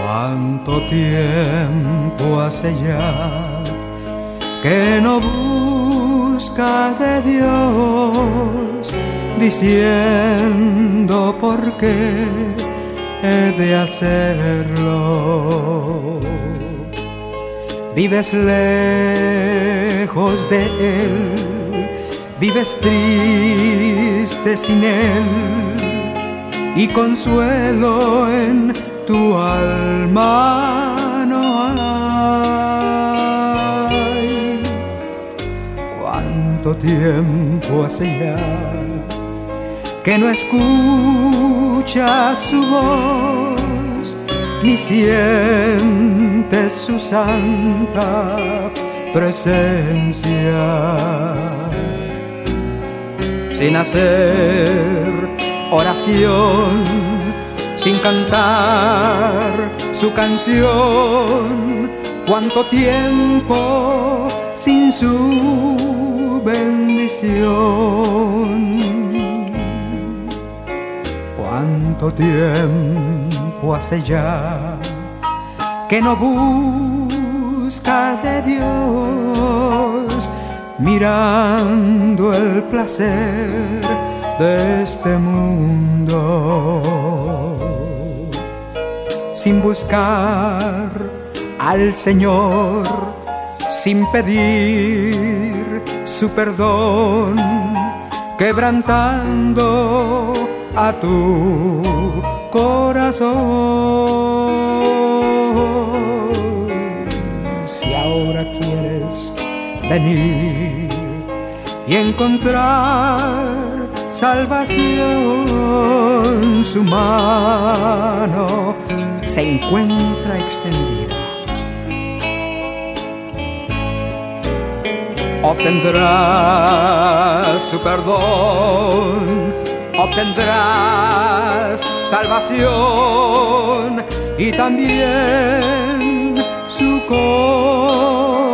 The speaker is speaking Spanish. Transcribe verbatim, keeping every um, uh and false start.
Cuánto tiempo hace ya que no busca de Dios, diciendo por qué he de hacerlo. Vives lejos de Él, vives triste sin Él, y consuelo en tu alma no hay. Cuánto tiempo hace ya que no escuchas su voz, ni sientes su santa presencia. Sin hacer oración, sin cantar su canción, cuánto tiempo sin su bendición. Cuánto tiempo hace ya que no busca de Dios, mirando el placer de este mundo, sin buscar al Señor, sin pedir su perdón, quebrantando a tu corazón. Si ahora quieres venir y encontrar salvación, su mano se encuentra extendida. Obtendrás su perdón, obtendrás salvación y también su corazón.